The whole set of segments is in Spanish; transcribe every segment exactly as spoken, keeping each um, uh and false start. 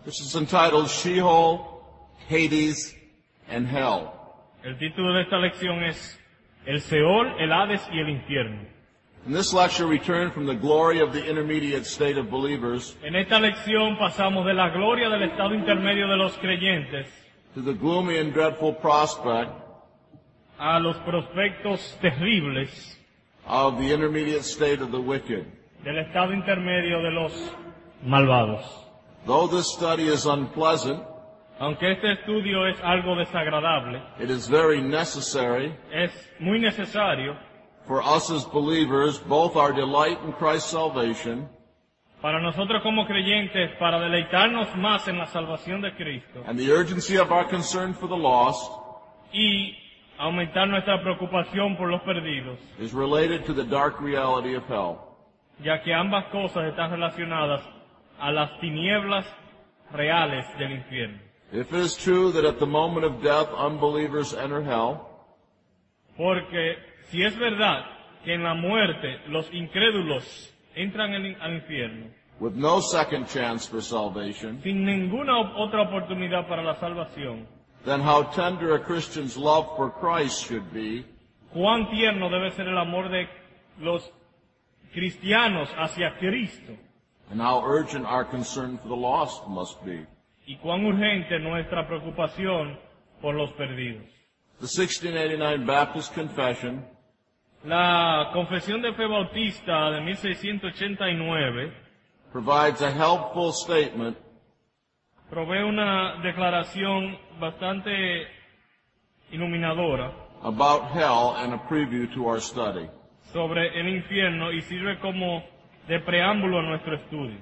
which is entitled Sheol, Hades, and Hell. El título de esta lección es El Seol, el Hades y el Infierno. In this lecture, we turn from the glory of the intermediate state of believers En esta lección pasamos de la gloria del estado intermedio de los creyentes to the gloomy and dreadful prospect a los prospectos terribles of the intermediate state of the wicked. del estado intermedio de los malvados. Though this study is unpleasant, Aunque este estudio es algo desagradable, it is very necessary es muy necesario for us as believers, both our delight in Christ's salvation para nosotros como creyentes, para deleitarnos más en la salvación de Cristo and the urgency of our concern for the lost y aumentar nuestra preocupación por los perdidos, is related to the dark reality of hell. ya que ambas cosas están relacionadas a las tinieblas reales del infierno. If it is true that at the moment of death unbelievers enter hell, Porque si es verdad que en la muerte los incrédulos entran en- al infierno, with no second chance for salvation, sin ninguna op- otra oportunidad para la salvación, then how tender a Christian's love for Christ should be, cuán tierno debe ser el amor de los cristianos hacia Cristo and how urgent our concern for the lost must be. y cuán urgente nuestra preocupación por los perdidos. The sixteen eighty-nine Baptist Confession La Confesión de Fe Bautista de mil seiscientos ochenta y nueve provides a helpful statement provee una declaración bastante iluminadora about hell and a preview to our study. sobre el infierno y sirve como de preámbulo a nuestro estudio.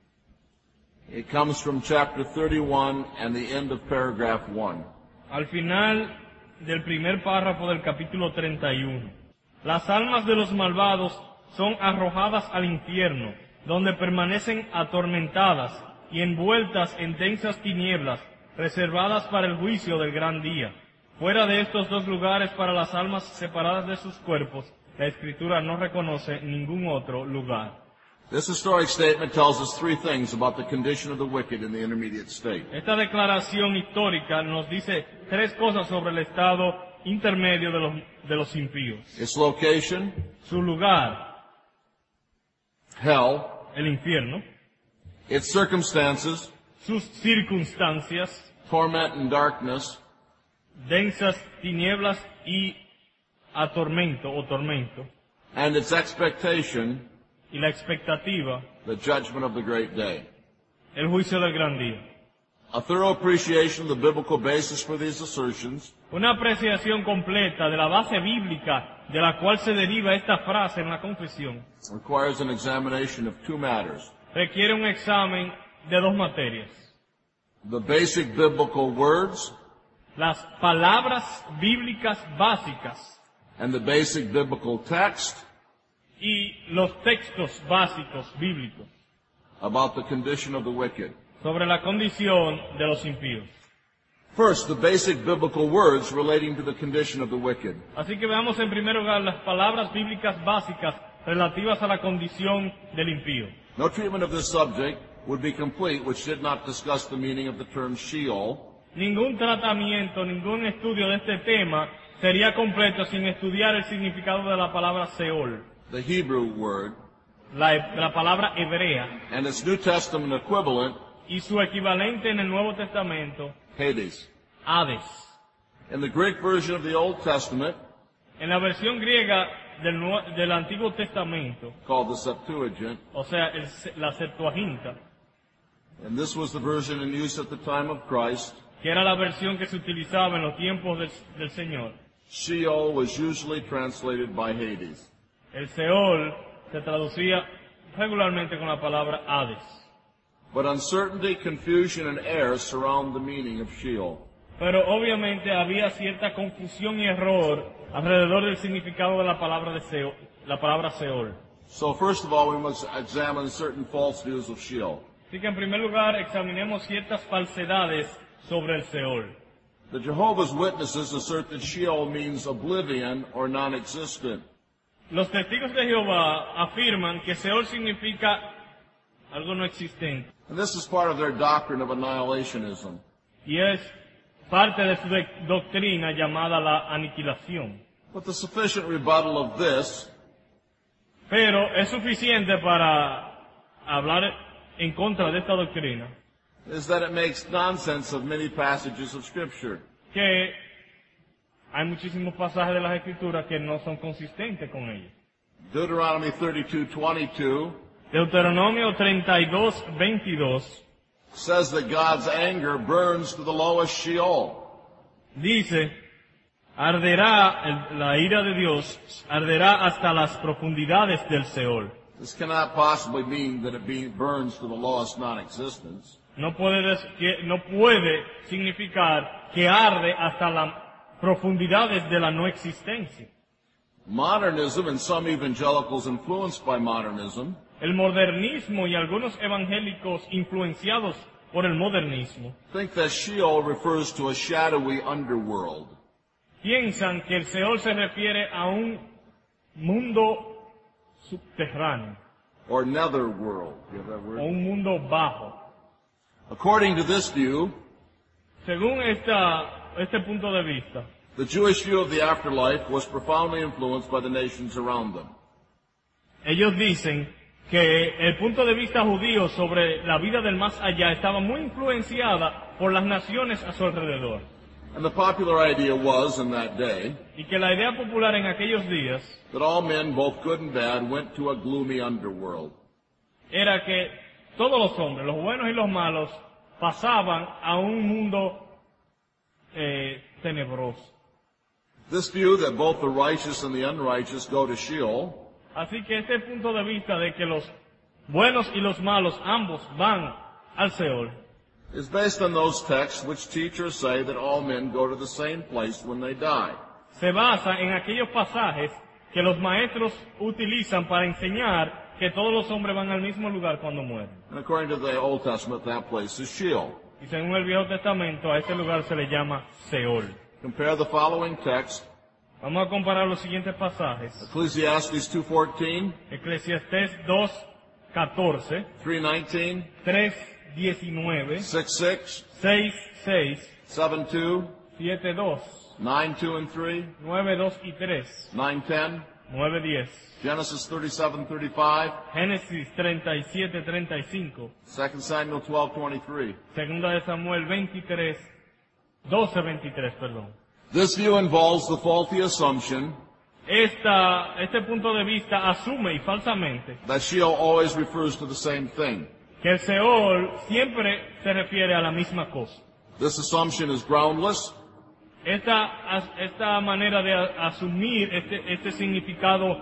It comes from chapter thirty-one and the end of paragraph one. Al final del primer párrafo del capítulo treinta y uno. Las almas de los malvados son arrojadas al infierno, donde permanecen atormentadas y envueltas en densas tinieblas, reservadas para el juicio del gran día. Fuera de estos dos lugares para las almas separadas de sus cuerpos, la Escritura no reconoce ningún otro lugar. This historic statement tells us three things about the condition of the wicked in the intermediate state. Esta declaración histórica nos dice tres cosas sobre el estado intermedio de los, de los impíos. Its location, Su lugar, hell, el infierno, its circumstances, sus circunstancias, torment and darkness, densas tinieblas y atormento o tormento, and its expectation, y la expectativa, the judgment of the great day. el juicio del gran día. A thorough appreciation of the biblical basis for these assertions Una apreciación completa de la base bíblica de la cual se deriva esta frase en la confesión requires an examination of two matters: requiere un examen de dos materias. the basic biblical words Las palabras bíblicas básicas and the basic biblical text y los textos básicos bíblicos about the condition of the wicked. sobre la condición de los impíos. First, the basic biblical words relating to the condition of the wicked. Así que veamos en primer lugar las palabras bíblicas básicas relativas a la condición del impío. No treatment of this subject would be complete which did not discuss the meaning of the term Sheol, Ningún tratamiento, ningún estudio de este tema sería completo sin estudiar el significado de la palabra Seol, the Hebrew word, la, la palabra hebrea, and its New Testament equivalent, y su equivalente en el Nuevo Testamento, Hades. Hades. In the Greek version of the Old Testament, En la versión griega del, Nue- del Antiguo Testamento, called the Septuagint, o sea, el- la Septuaginta, and this was the version in use at the time of Christ, que era la versión que se utilizaba en los tiempos del, del Señor, Sheol was usually translated by Hades. el Seol se traducía regularmente con la palabra Hades. But uncertainty, confusion, and error surround the meaning of Sheol. Pero obviamente había cierta confusión y error alrededor del significado de la palabra de Seol, la palabra Seol. So first of all, we must examine certain false views of Sheol. Así que en primer lugar examinemos ciertas falsedades sobre el Seol. The Jehovah's Witnesses assert that Sheol means oblivion or non-existent. Los testigos de Jehová afirman que Seol significa algo no existente. And this is part of their doctrine of annihilationism. Y es parte de su de- doctrina llamada la aniquilación. But the sufficient rebuttal of this Pero es suficiente para hablar en contra de esta doctrina is that it makes nonsense of many passages of Scripture. que hay muchísimos pasajes de las Escrituras que no son consistentes con ella. Deuteronomy thirty-two twenty-two Deuteronomio treinta y dos, veintidós says that God's anger burns to the lowest Sheol. dice, arderá, el- la ira de Dios arderá hasta las profundidades del Seol. This cannot possibly mean that it be, burns to the lowest non-existence. No puede, des- que- no puede significar que arde hasta las profundidades de la no existencia. Modernism and some evangelicals influenced by modernism El modernismo y algunos evangélicos influenciados por el modernismo think that Sheol refers to a shadowy underworld. piensan que el Seol se refiere a un mundo subterráneo Or netherworld. You have that o word? un mundo bajo. According to this view, Según esta, este punto de vista, the Jewish view of the afterlife was profoundly influenced by the nations around them. ellos dicen que el punto de vista judío sobre la vida del más allá estaba muy influenciada por las naciones a su alrededor. And the popular idea was, in that day, Y que la idea popular en aquellos días that all men, both good and bad, went to a gloomy underworld. era que todos los hombres, los buenos y los malos, pasaban a un mundo eh, tenebroso. This view that both the righteous and the unrighteous go to Sheol Así que este punto de vista de que los buenos y los malos ambos van al Seol is based on those texts which teach or say that all men go to the same place when they die. se basa en aquellos pasajes que los maestros utilizan para enseñar que todos los hombres van al mismo lugar cuando mueren. And according to the Old Testament, that place is Sheol. Y según el Viejo Testamento, a este lugar se le llama Seol. Compare the following text, Vamos a comparar los siguientes pasajes. Ecclesiastes two fourteen, Eclesiastés dos, catorce, three nineteen, tres, diecinueve, six six, seis, seis, seven two, siete, dos, nine two and three, nueve, dos y tres, nine ten, nueve, diez. Genesis thirty-seven thirty-five, Génesis treinta y siete, treinta y cinco. Second Samuel twelve twenty-three. Segunda de Samuel veintitrés, doce, veintitrés, perdón. This view involves the faulty assumption Esta, este punto de vista asume y falsamente that Sheol always refers to the same thing. que el Seol siempre se refiere a la misma cosa. This assumption is groundless Esta, as- esta manera de a- asumir este, este significado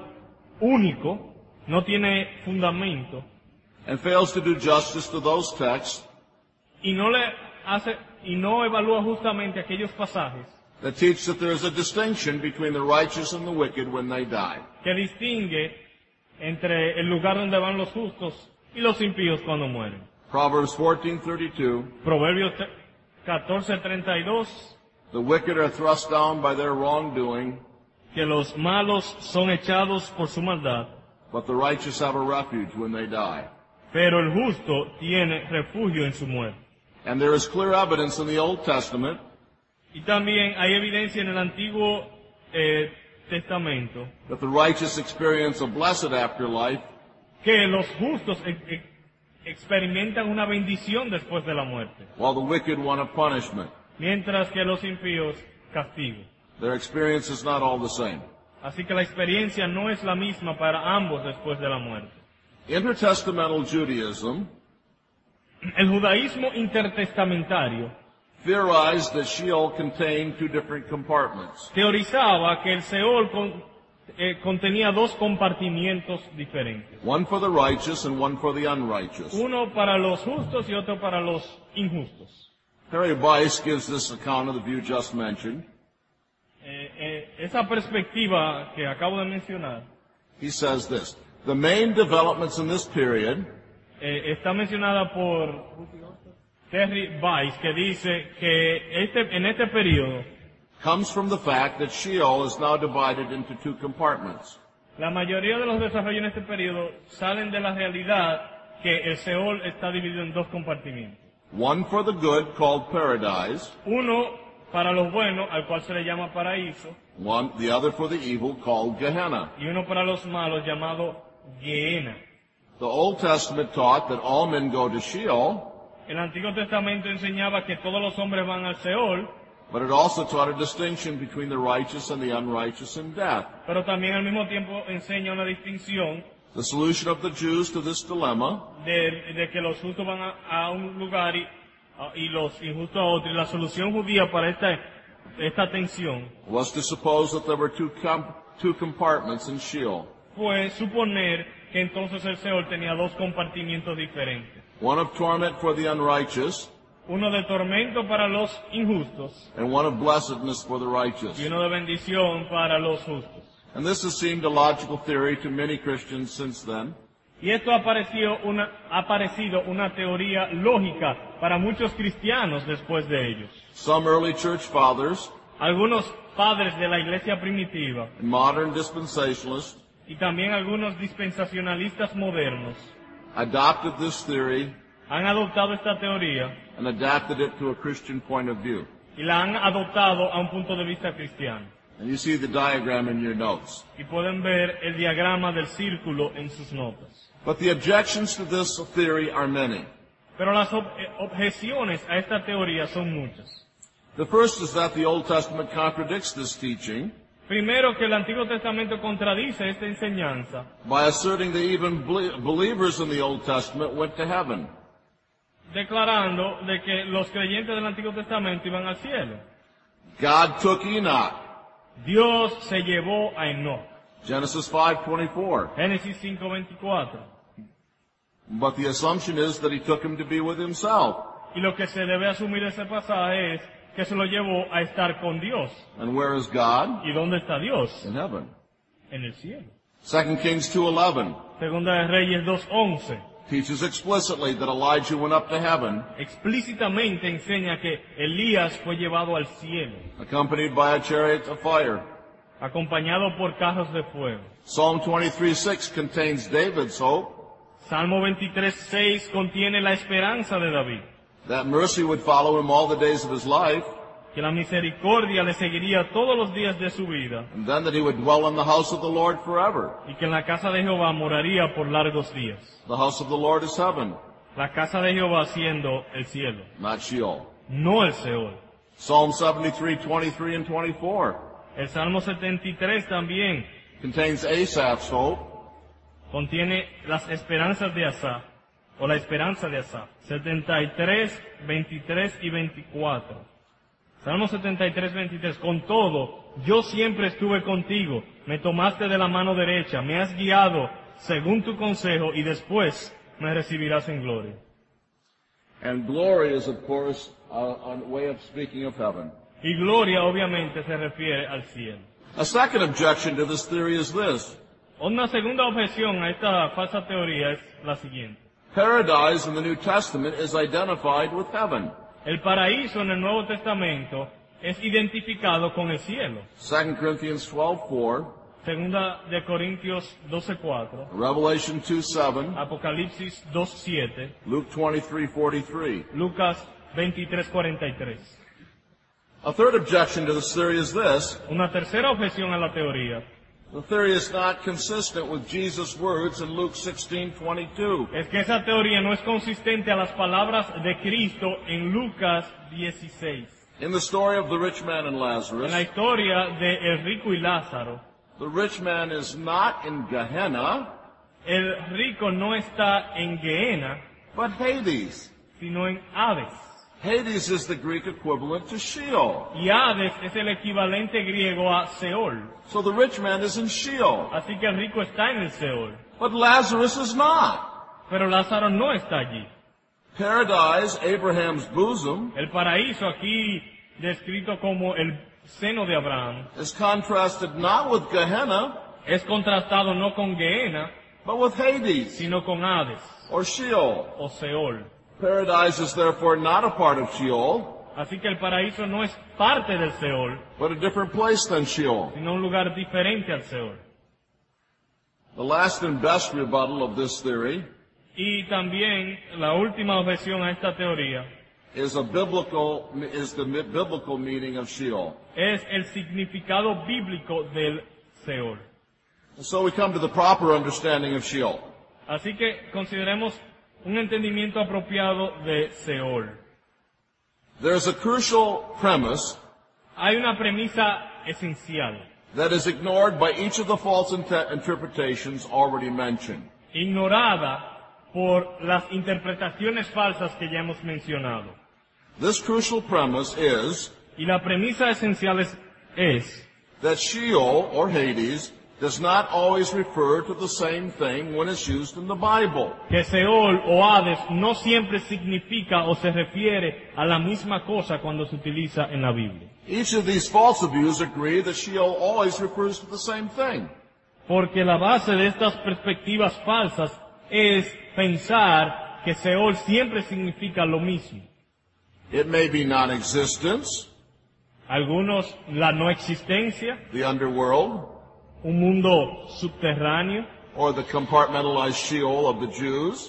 único no tiene fundamento and fails to do justice to those texts y no le hace y no evalúa justamente aquellos pasajes that teach that there is a distinction between the righteous and the wicked when they die. que distingue entre el lugar donde van los justos y los impíos cuando mueren. Proverbs fourteen thirty-two, Proverbios catorce treinta y dos, the wicked are thrust down by their wrongdoing, que los malos son echados por su maldad, but the righteous have a refuge when they die. pero el justo tiene refugio en su muerte. And there is clear evidence in the Old Testament Y también hay evidencia en el Antiguo eh, Testamento that the righteous experience a blessed afterlife, que los justos e- e- experimentan una bendición después de la muerte, while the wicked want a punishment. mientras que los impíos castigo. Their experience is not all the same. Así que la experiencia no es la misma para ambos después de la muerte. Intertestamental Judaism El judaísmo intertestamentario theorized that Sheol contained two different compartments. teorizaba que el Seol con- eh, contenía dos compartimientos diferentes, One for the righteous and one for the unrighteous. uno para los justos y otro para los injustos. Harry Weiss gives this account of the view just mentioned. Eh, eh, esa perspectiva que acabo de mencionar He says this, the main developments in this period eh, está mencionada por Terry Weiss, que dice que este, en este periodo comes from the fact that Sheol is now divided into two compartments. la mayoría de los desarrollos en este periodo salen de la realidad que el Seol está dividido en dos compartimientos. One for the good, called paradise, Uno para los buenos, al cual se le llama paraíso, one, the other for the evil, called Gehenna. y uno para los malos, llamado Gehenna. The Old Testament taught that all men go to Sheol, El Antiguo Testamento enseñaba que todos los hombres van al Seol, but it also taught a distinction between the righteous and the unrighteous in death. pero también al mismo tiempo enseña una distinción The solution of the Jews to this dilemma de, de que los justos van a, a un lugar y, a- y los injustos a otro. Y la solución judía para esta, esta tensión was to suppose that there were two, com- two compartments in Sheol, fue suponer que entonces el Seol tenía dos compartimientos diferentes. one of torment for the unrighteous Uno de tormento para los injustos and one of blessedness for the righteous. y uno de bendición para los justos. And this has seemed a logical theory to many Christians since then. Y esto ha parecido una, ha parecido una teoría lógica para muchos cristianos después de ellos. Some early church fathers Algunos padres de la iglesia primitiva and modern dispensationalists y también algunos dispensacionalistas modernos adopted this theory han adoptado esta teoría and adapted it to a Christian point of view. y la han adoptado a un punto de vista cristiano. And you see the diagram in your notes. Y pueden ver el diagrama del círculo en sus notas. But the objections to this theory are many. Pero las ob- eh, objeciones a esta teoría son muchas. The first is that the Old Testament contradicts this teaching Primero, que el Antiguo Testamento contradice esta enseñanza, by asserting that even ble- believers in the Old Testament went to heaven. declarando de que los creyentes del Antiguo Testamento iban al cielo. God took Enoch. Dios se llevó a Enoch. Genesis five twenty-four. Génesis cinco veinticuatro. But the assumption is that he took him to be with himself. Y lo que se debe asumir de ese pasaje es que se lo llevó a estar con Dios. And where is God? ¿Y dónde está Dios? In heaven. En el cielo. Second Kings two eleven Segunda de Reyes dos once. teaches explicitly that Elijah went up to heaven, Explícitamente enseña que Elías fue llevado al cielo, accompanied by a chariot of fire. acompañado por carros de fuego. Psalm twenty-three six contains David's hope Salmo veintitrés seis contiene la esperanza de David, that mercy would follow him all the days of his life, que la misericordia le seguiría todos los días de su vida and then that he would dwell in the house of the Lord forever. y que en la casa de Jehová moraría por largos días. The house of the Lord is heaven, La casa de Jehová siendo el cielo, not Sheol. no el Seol. Psalm seventy-three twenty-three and twenty-four El Salmo setenta y tres también contains Asaph's hope, contiene las esperanzas de Asaf, o la esperanza de Asaf. setenta y tres, veintitrés y veinticuatro. Salmo setenta y tres, veintitrés. Con todo, yo siempre estuve contigo, me tomaste de la mano derecha, me has guiado según tu consejo y después me recibirás en gloria. and glory is, of course, a, a way of speaking of heaven. Y gloria obviamente se refiere al cielo. A second objection to this theory is this. Una segunda objeción a esta falsa teoría es la siguiente. Paradise in the New Testament is identified with heaven. El paraíso en el Nuevo Testamento es identificado con el cielo. Second Corinthians twelve four, Segunda de Corintios doce cuatro, Revelation two seven, Apocalipsis dos siete, Luke twenty-three forty-three. Lucas veintitrés cuarenta y tres. A third objection to this theory is this. Una tercera objeción a la teoría The theory is not consistent with Jesus' words in Luke sixteen twenty-two. es que esa teoría no es consistente a las palabras de Cristo en Lucas dieciséis. In the story of the rich man and En la Lazarus, historia de el rico y Lázaro, the rich man is not in Gehenna, el rico no está en Gehenna, but Hades. sino en Hades. Hades is the Greek equivalent to Sheol. Y Hades es el equivalente griego a Seol. So the rich man is in Sheol, Así que el rico está en el Seol. but Lazarus is not. Pero Lázaro no está allí. Paradise, Abraham's bosom, El paraíso aquí descrito como el seno de Abraham is contrasted not with Gehenna, es contrastado no con Gehenna, but with Hades, sino con Hades or Sheol. o Seol. Paradise is therefore not a part of Sheol, Así que el paraíso no es parte del Seol, but a different place than Sheol. sino un lugar diferente al Seol. The last and best rebuttal of this theory Y también la última objeción a esta teoría is a biblical is the mi- biblical meaning of Sheol. es el significado bíblico del Seol. So we come to the proper understanding of Sheol. Así que consideremos un entendimiento apropiado de Seol. There's a crucial premise Hay una premisa esencial, that is ignored by each of the false inter- interpretations already mentioned. ignorada por las interpretaciones falsas que ya hemos mencionado. This crucial premise is Y la premisa esencial es, es that Sheol, or Hades, does not always refer to the same thing when it's used in the Bible. que Seol o Hades no siempre significa o se refiere a la misma cosa cuando se utiliza en la Biblia. Each of these false views agree that Sheol always refers to the same thing. Porque la base de estas perspectivas falsas es pensar que Seol siempre significa lo mismo. It may be non-existence, Algunos la no existencia, the underworld, un mundo subterráneo, or the compartmentalized Sheol of the Jews,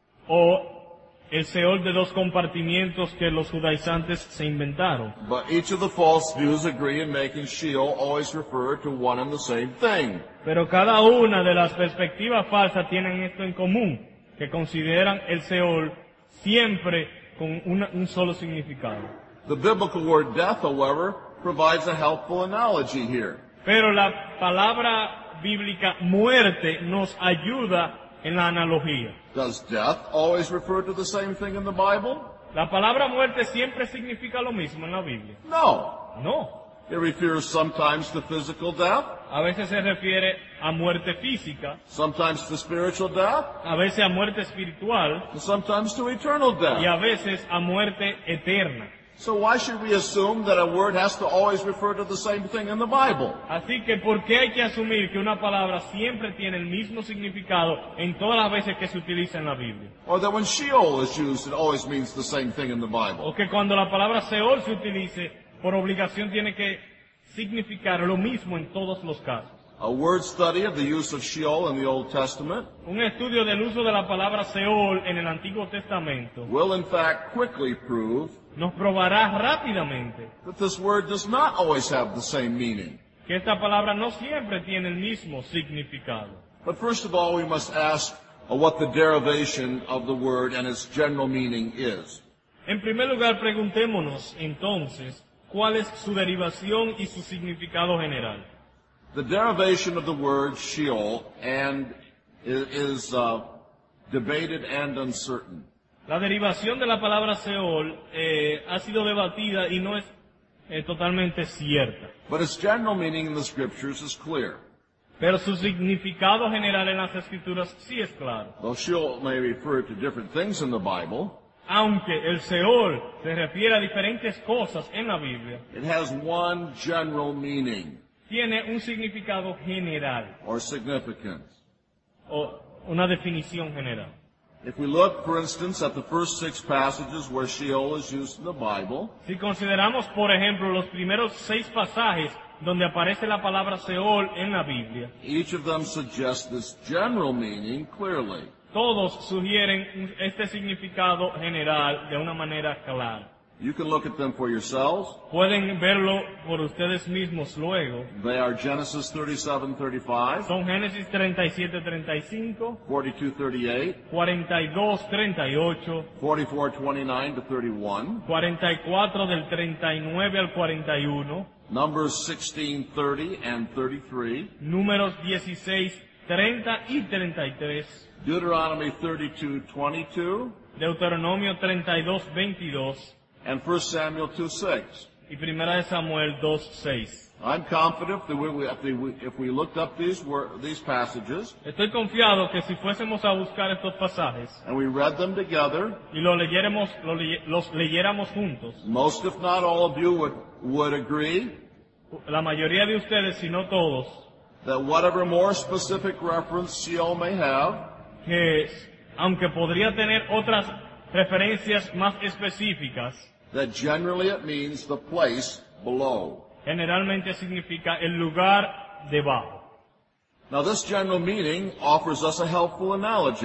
o el Seol de dos compartimientos que los judaizantes se inventaron. but each of the false views agree in making Sheol always refer to one and the same thing. Pero cada una de las perspectivas falsas tienen esto en común, que consideran el Seol siempre con una- un solo significado. The biblical word death, however, provides a helpful analogy here. Pero la palabra bíblica muerte nos ayuda en la analogía. Does death always refer to the same thing in the Bible? La palabra muerte siempre significa lo mismo en la Biblia. No. No. It refers sometimes to physical death, A veces se refiere a muerte física, sometimes to spiritual death, a veces a muerte espiritual and sometimes to eternal y death. a veces a muerte eterna. So why should we assume that a word has to always refer to the same thing in the Bible? Así que, ¿por qué hay que asumir que una palabra siempre tiene el mismo significado en todas las veces que se utiliza en la Biblia? Or that when Sheol is used, it always means the same thing in the Bible? O que cuando la palabra Seol se utilice, por obligación tiene que significar lo mismo en todos los casos. A word study of the use of Sheol in the Old Testament Un estudio del uso de la palabra Seol en el Antiguo Testamento will in fact quickly prove nos probará rápidamente that this word does not always have the same meaning. que esta palabra no siempre tiene el mismo significado. But first of all, we must ask uh, what the derivation of the word and its general meaning is. En primer lugar, preguntémonos entonces cuál es su derivación y su significado general. The derivation of the word Sheol and i- is uh, debated and uncertain. La derivación de la palabra Seol eh, ha sido debatida y no es eh, totalmente cierta. But its general meaning in the scriptures is clear. Pero su significado general en las Escrituras sí es claro. Though Sheol may refer to different things in the Bible, Aunque el Seol se refiere a diferentes cosas en la Biblia, it has one general meaning tiene un significado general or significance. o una definición general. If we look, for instance, at the first six passages where Sheol is used in the Bible, Si consideramos, por ejemplo, los primeros seis pasajes donde aparece la palabra Seol en la Biblia, each of them suggests this general meaning clearly. todos sugieren un- este significado general de una manera clara. You can look at them for yourselves. Pueden verlo por ustedes mismos luego. They are Genesis thirty-seven thirty-five, Son Génesis treinta y siete treinta y cinco, forty-two thirty-eight, cuarenta y dos treinta y ocho, forty-four twenty-nine to thirty-one, cuarenta y cuatro del treinta y nueve al cuarenta y uno, Numbers sixteen thirty and thirty-three, Números dieciséis treinta y treinta y tres, Deuteronomy thirty-two twenty-two, Deuteronomio treinta y dos veintidós and First Samuel two six. y Primera de Samuel dos seis. I'm confident that we, we- if, we, if we looked up these, wor- these passages Estoy confiado que si fuésemos a buscar estos pasajes and we read them together, y los leyéramos, lo leye- los leyéramos juntos, most if not all of you would, would agree la mayoría de ustedes, si no todos, that whatever more specific reference Sheol may have, que aunque podría tener otras referencias más específicas, that generally it means the place below. generalmente significa el lugar debajo. Now this general meaning offers us a helpful analogy.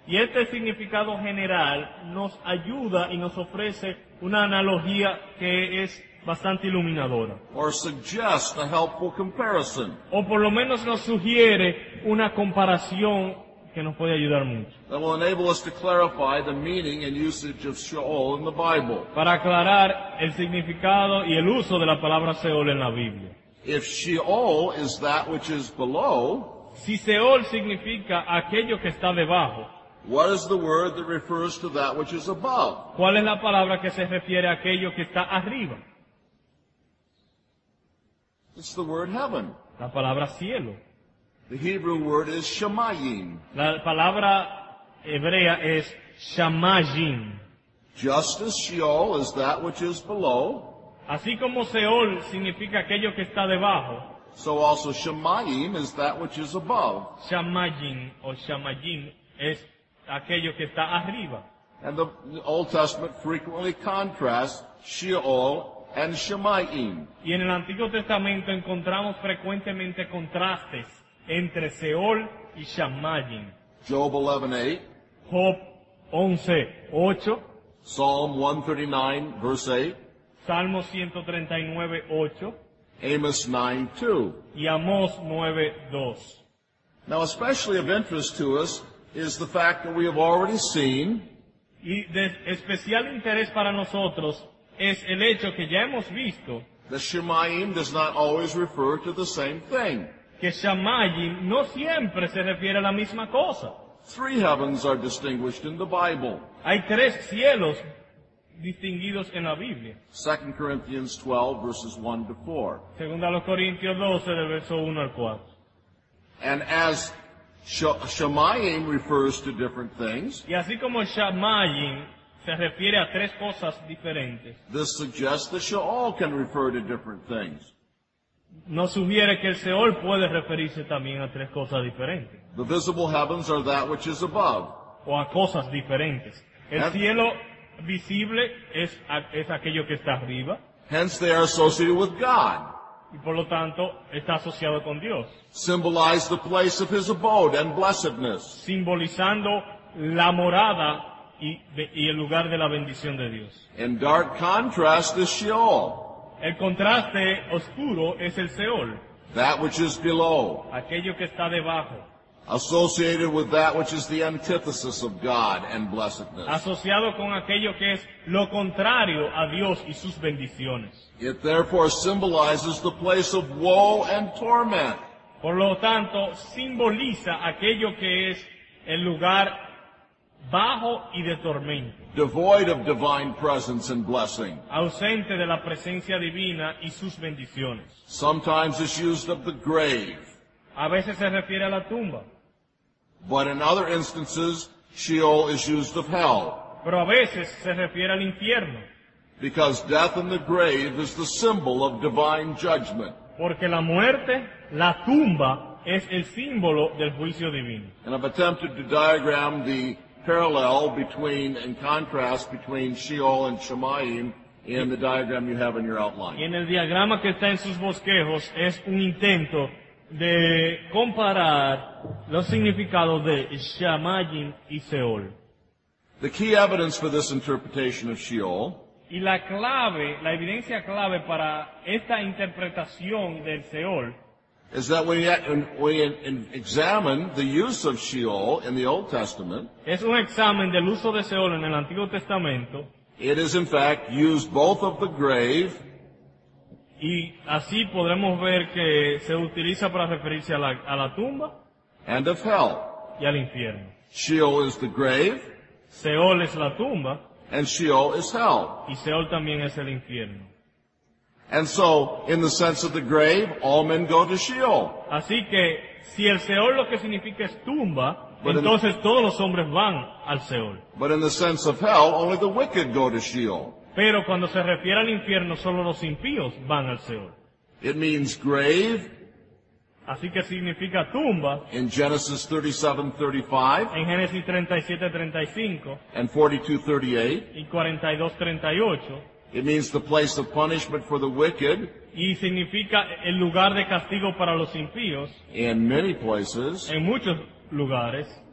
Y este significado general nos ayuda y nos ofrece una analogía que es bastante iluminadora. or suggests a helpful comparison O por lo menos nos sugiere una comparación que nos puede ayudar mucho. that will enable us to clarify the meaning and usage of Sheol in the Bible. Para aclarar el significado y el uso de la palabra Seol en la Biblia. If Sheol is that which is below, Si Seol significa aquello que está debajo, what is the word that refers to that which is above? ¿cuál es la palabra que se refiere a aquello que está arriba? It's the word heaven. La palabra cielo. The Hebrew word is shemayim. La palabra hebrea es shamayim. Just as Sheol is that which is below, Así como Seol significa aquello que está debajo, so also shemayim is that which is above. shamayim o shamayim es aquello que está arriba. And the Old Testament frequently contrasts Sheol and shemayim. Y en el Antiguo Testamento encontramos frecuentemente contrastes entre Seol y shamayim. Job eleven eight, Job once ocho, Psalm one thirty-nine verse eight, Salmo ciento treinta y nueve ocho Amos nine two. y Amós nueve dos. Now, especially of interest to us is the fact that we have already seen Y de especial interés para nosotros es el hecho que ya hemos visto that shemayim does not always refer to the same thing. que shamayim no siempre se refiere a la misma cosa. Three heavens are distinguished in the Bible. Hay tres cielos distinguidos en la Biblia. Second Corinthians twelve verses one to four. Segunda a los Corintios doce, del verso uno al cuatro. And as Sh- shemayim refers to different things, Y así como shamayim se refiere a tres cosas diferentes, this suggests that Sheol can refer to different things. nos sugiere que el Seol puede referirse también a tres cosas diferentes, The visible heavens are that which is above. o a cosas diferentes. El cielo visible es, a- es aquello que está arriba, Hence they are associated with God, y por lo tanto está asociado con Dios, symbolize the place of His abode and blessedness. simbolizando la morada y, de- y el lugar de la bendición de Dios. In dark contrast is Sheol, El contraste oscuro es el Seol, that which is below, aquello que está debajo, associated with that which is the antithesis of God and blessedness. asociado con aquello que es lo contrario a Dios y sus bendiciones. It therefore symbolizes the place of woe and torment. Por lo tanto, simboliza aquello que es el lugar bajo y de tormento, Devoid of divine presence and blessing. ausente de la presencia divina y sus bendiciones. Sometimes it's used of the grave, A veces se refiere a la tumba, but in other instances, Sheol is used of hell, pero a veces se refiere al infierno, because death in the grave is the symbol of divine judgment. porque la muerte, la tumba, es el símbolo del juicio divino. And I've attempted to diagram the parallel between and contrast between Sheol and Shemayim in the diagram you have in your Y outline. en el diagrama que está en sus bosquejos es un intento de comparar los significados de Shamayim y Seol. The key evidence for this interpretation of Sheol Y la clave, la evidencia clave para esta interpretación del Seol is that when we, when we examine the use of Sheol in the Old Testament, es un examen del uso de Seol en el Antiguo Testamento, it is in fact used both of the grave y así podremos ver que se utiliza para referirse a la, a la tumba and of hell. y al infierno. Sheol is the grave Seol es la tumba and Sheol is hell. y Seol también es el infierno. And so, in the sense of the grave, all men go to Sheol. Así que si el Seol lo que significa es tumba, But in- entonces todos los hombres van al Seol. But in the sense of hell, only the wicked go to Sheol. Pero cuando se refiere al infierno, solo los impíos van al Seol. It means grave Así que significa tumba in Genesis thirty-seven thirty-five en Génesis treinta y siete treinta y cinco and forty-two thirty-eight. y cuarenta y dos treinta y ocho, It means the place of punishment for the wicked y significa el lugar de castigo para los impíos in many places. en muchos lugares.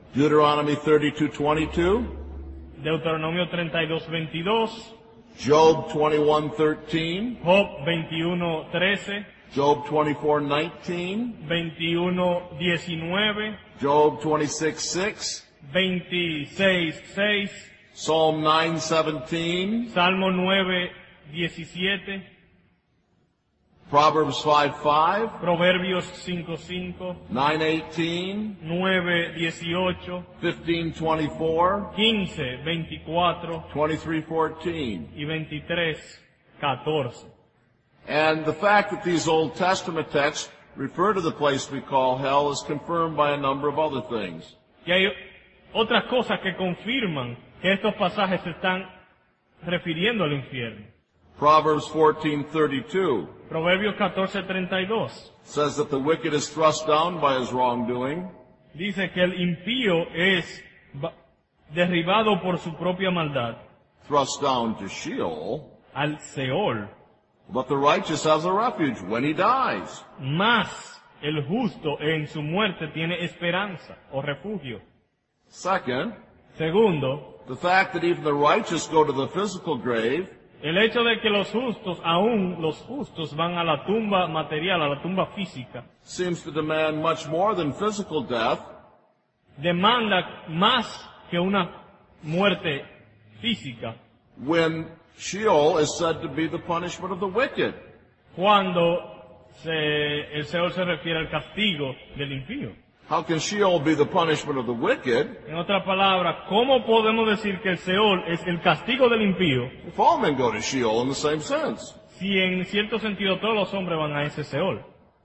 Deuteronomy thirty-two twenty-two, Deuteronomio treinta y dos, veintidós, Job twenty-one thirteen, Job veintiuno, trece, Job twenty-four nineteen, veintiuno, diecinueve, Job twenty-six six, veintiséis, seis, Psalm nine seventeen, Salmo nueve, diecisiete, Proverbs five five, Proverbios cinco, cinco, nine eighteen, nueve, dieciocho, fifteen twenty-four, quince, veinticuatro twenty-three fourteen. y veintitrés, catorce. And the fact that these Old Testament texts refer to the place we call hell is confirmed by a number of other things. Y hay otras cosas que confirman que estos pasajes se están refiriendo al infierno. Proverbs fourteen thirty-two Proverbios catorce, treinta y dos says that the wicked is thrust down by his wrongdoing, dice que el impío es ba- derribado por su propia maldad thrust down to Sheol, al Seol, but the righteous has a refuge when he dies. más el justo en su muerte tiene esperanza o refugio. Second, Segundo, the fact that even the righteous go to the physical grave el hecho de que los justos, aún los justos, van a la tumba material, a la tumba física, seems to demand much more than physical death, demanda más que una muerte física, when Sheol is said to be the punishment of the wicked. cuando se, el Seol se refiere al castigo del impío. How can Sheol be the punishment of the wicked En otras palabras, ¿cómo podemos decir que el Seol es el castigo del impío if all men go to Sheol in the same sense? si en cierto sentido todos los hombres van a ese Seol?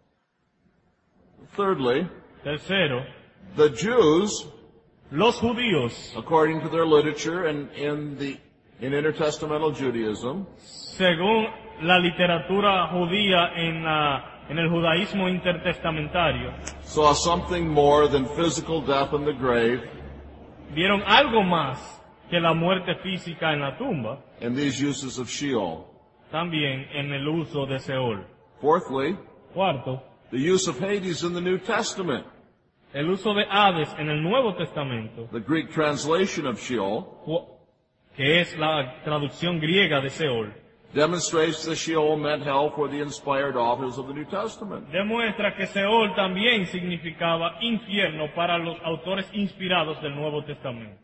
Thirdly, Tercero, the Jews, los judíos, according to their literature and in the in intertestamental Judaism, según la literatura judía en, la, en el judaísmo intertestamentario, saw something more than physical death in the grave vieron algo más que la muerte física en la tumba, in these uses of Sheol. también en el uso de Seol. Fourthly, Cuarto, the use of Hades in the New Testament, el uso de Hades en el Nuevo Testamento, the Greek translation of Sheol, cu- que es la traducción griega de Seol, demonstrates that Sheol meant hell for the inspired authors of the New Testament. demuestra que Seol también significaba infierno para los autores inspirados del Nuevo Testamento.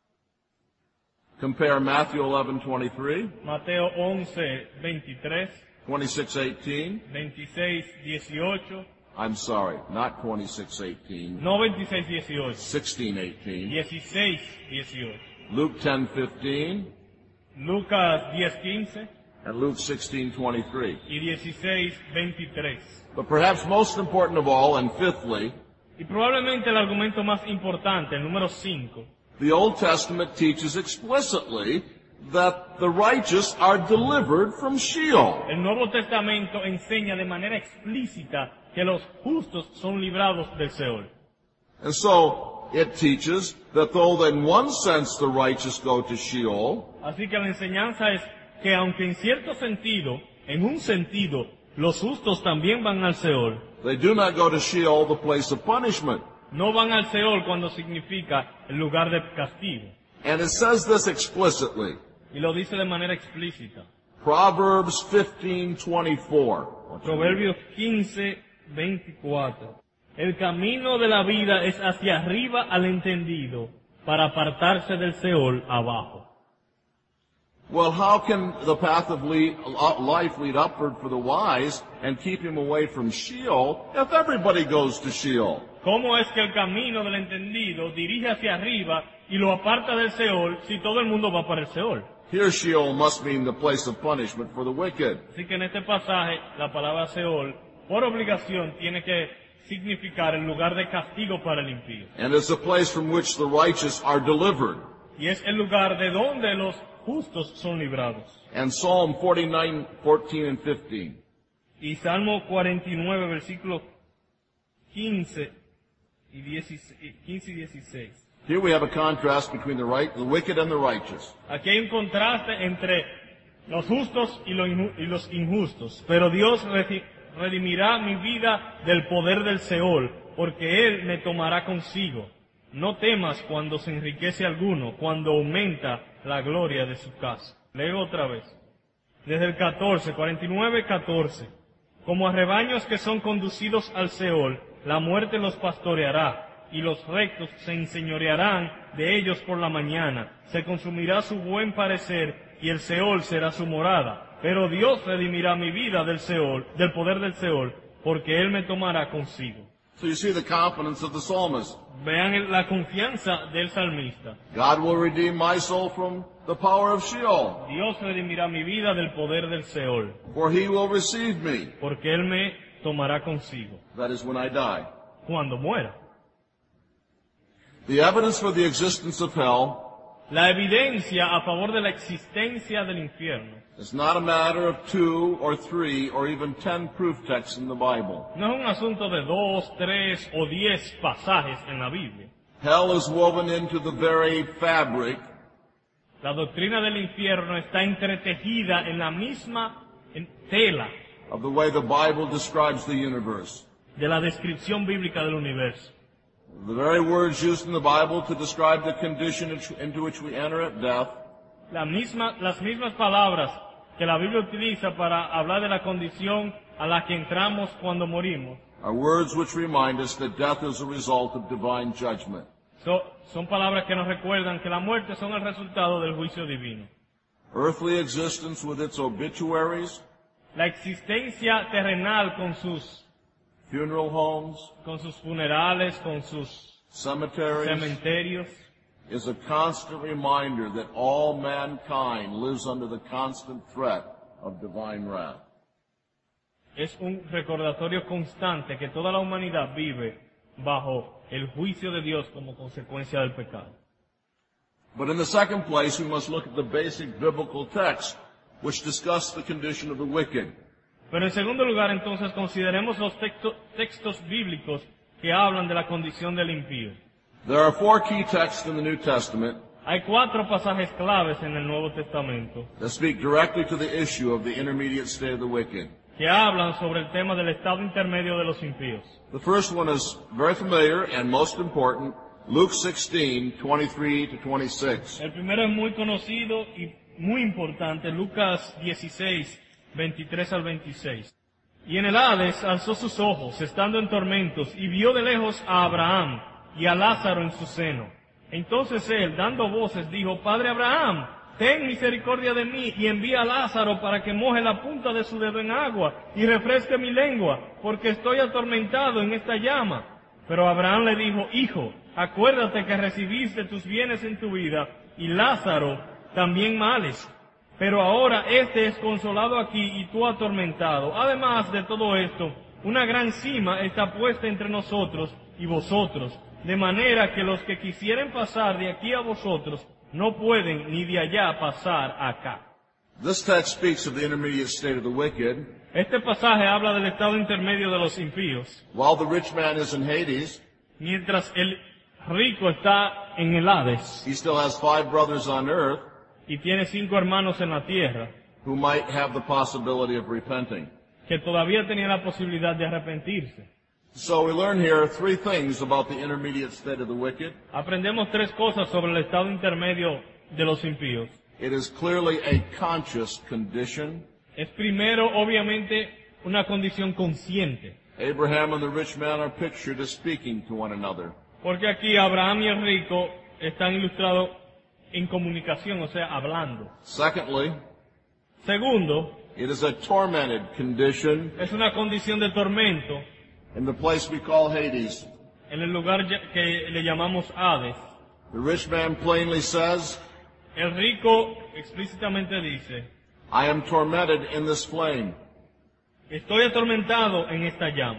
Compare Matthew eleven twenty-three, Mateo once, veintitrés, twenty-six eighteen. veintiséis, dieciocho, I'm sorry, not twenty-six eighteen, no veintiséis, dieciocho, sixteen eighteen. dieciséis, dieciocho, Luke ten fifteen Lucas diez, quince and Luke sixteen twenty-three. y dieciséis, veintitrés. But perhaps most important of all, and fifthly, Y probablemente el argumento más importante, el número cinco, the Old Testament teaches explicitly that the righteous are delivered from Sheol. el Nuevo Testamento enseña de manera explícita que los justos son librados del Seol. And so it teaches that though in one sense the righteous go to Sheol, Así que la enseñanza es que aunque en cierto sentido, en un sentido, los justos también van al Seol, they do not go to Sheol, the place of punishment. no van al Seol cuando significa el lugar de castigo. And it says this explicitly. Y lo dice de manera explícita. Proverbs fifteen twenty-four. Proverbios quince, veinticuatro. El camino de la vida es hacia arriba al entendido, para apartarse del Seol abajo. Well, how can the path of le- life lead upward for the wise and keep him away from Sheol if everybody goes to Sheol? ¿Cómo es que el camino del entendido dirige hacia arriba y lo aparta del Seol si todo el mundo va para el Seol? Here Sheol must mean the place of punishment for the wicked. Así que en este pasaje la palabra Seol, por obligación, tiene que significar el lugar de castigo para el impío. And it's a place from which the righteous are delivered. Y es el lugar de donde los justos son librados. And Psalm forty-nine, fourteen and fifteen. Y Salmo cuarenta y nueve, versículos quince y dieciséis. Here we have a contrast between the right, the wicked and the righteous. Aquí hay un contraste entre los justos y los inju- y los injustos. Pero Dios redi- redimirá mi vida del poder del Seol, porque Él me tomará consigo. No temas cuando se enriquece alguno, cuando aumenta la gloria de su casa. Leo otra vez. Desde el catorce, cuarenta y nueve, catorce. Como a rebaños que son conducidos al Seol, la muerte los pastoreará, y los rectos se enseñorearán de ellos por la mañana. Se consumirá su buen parecer, y el Seol será su morada. Pero Dios redimirá mi vida del Seol, del poder del Seol, porque Él me tomará consigo. So you see the confidence of the psalmist. Vean la confianza del salmista. God will redeem my soul from the power of Sheol, Dios redimirá mi vida del poder del Seol, for he will receive me. porque Él me tomará consigo That is when I die. cuando muera. The evidence for the existence of hell La evidencia a favor de la existencia del infierno is not a matter of two or three or even ten proof texts in the Bible. no es un asunto de dos, tres o diez pasajes en la Biblia. Hell is woven into the very fabric La doctrina del infierno está entretejida en la misma en tela of the way the Bible describes the universe. de la descripción bíblica del universo. The very words used in the Bible to describe the condition into which we enter at death La misma, las mismas palabras que la Biblia utiliza para hablar de la condición a la que entramos cuando morimos are words which remind us that death is a result of divine judgment. so, son palabras que nos recuerdan que la muerte son el resultado del juicio divino. Earthly existence with its obituaries, La existencia terrenal con sus, funeral homes, con sus funerales, con sus cemeteries, cementerios, is a constant reminder that all mankind lives under the constant threat of divine wrath. es un recordatorio constante que toda la humanidad vive bajo el juicio de Dios como consecuencia del pecado. But in the second place, we must look at the basic biblical texts which discuss the condition of the wicked. Pero en segundo lugar, entonces, consideremos los texto, textos bíblicos que hablan de la condición del impío. There are four key texts in the New Testament Hay cuatro pasajes claves en el Nuevo Testamento that speak directly to the issue of the intermediate state of the wicked. que hablan sobre el tema del estado intermedio de los impíos. The first one is very familiar and most important, Luke sixteen, twenty-three to twenty-six. El primero es muy conocido y muy importante, Lucas dieciséis, veintitrés al veintiséis. Y en el Hades alzó sus ojos, estando en tormentos, y vio de lejos a Abraham y a Lázaro en su seno. Entonces él, dando voces, dijo: Padre Abraham, ten misericordia de mí, y envía a Lázaro para que moje la punta de su dedo en agua, y refresque mi lengua, porque estoy atormentado en esta llama. Pero Abraham le dijo: Hijo, acuérdate que recibiste tus bienes en tu vida, y Lázaro también males. Pero ahora éste es consolado aquí, y tú atormentado. Además de todo esto, una gran cima está puesta entre nosotros y vosotros, de manera que los que quisieren pasar de aquí a vosotros no pueden ni de allá pasar acá. This text speaks of the intermediate state of the wicked. Este pasaje habla del estado intermedio de los impíos. While the rich man is in Hades, Mientras el rico está en el Hades he still has five brothers on earth y tiene cinco hermanos en la tierra who might have the possibility of repenting. que todavía tenían la posibilidad de arrepentirse. So we learn here three things about the intermediate state of the wicked. Aprendemos tres cosas sobre el estado intermedio de los impíos. It is clearly a conscious condition. Es primero, obviamente, una condición consciente. Abraham and the rich man are pictured as speaking to one another. Porque aquí Abraham y el rico están ilustrados en comunicación, o sea, hablando. Secondly, Segundo, it is a tormented condition es una condición de tormento in the place we call Hades. en el lugar ya- que le llamamos Hades. The rich man plainly says, El rico explícitamente dice: I am tormented in this flame. estoy atormentado en esta llama.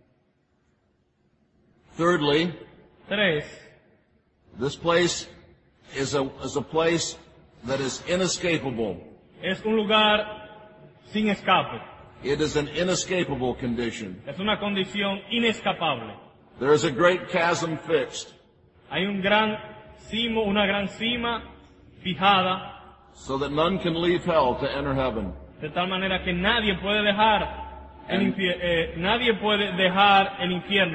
Thirdly, Tres, this place is a, is a place that is inescapable. es un lugar sin escape. It is an inescapable condition. Es una condición inescapable. There is a great chasm fixed, Hay un gran cimo, una gran cima fijada, so that none can leave hell to enter heaven. de tal manera que nadie puede dejar el infie- eh, nadie puede dejar el infierno